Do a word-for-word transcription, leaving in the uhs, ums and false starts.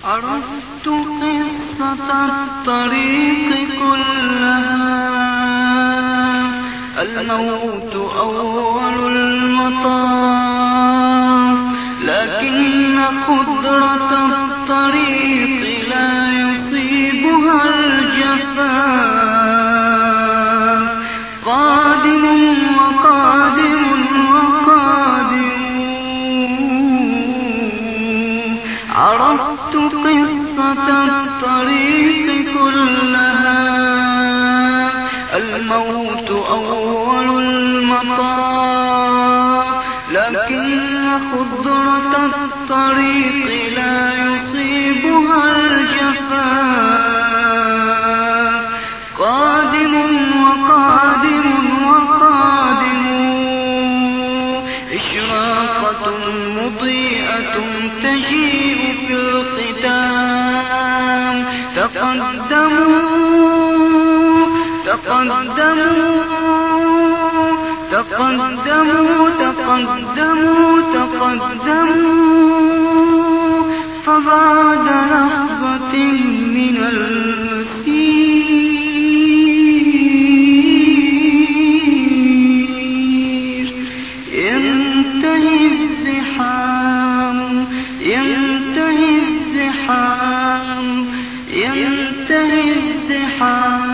عرفت قصة الطريق كلها، الموت أول المطاف، لكن قدرة الطريق لا يصيبها الجفاف. قادم وقادم وقادم، عرفت قصة الطريق كلها، الموت أول المطاف، لكن خضرة الطريق لا يصيبها الجفاف. قادم وقادم وقادم، إشراقة مضيئة تجيء في الختام. تقدموا تقدموا تقدموا تقدموا تقدموا، فبعد لحظة من المسير ينتهي الزحام، ينتهي الزحام، ينتهي الزحام.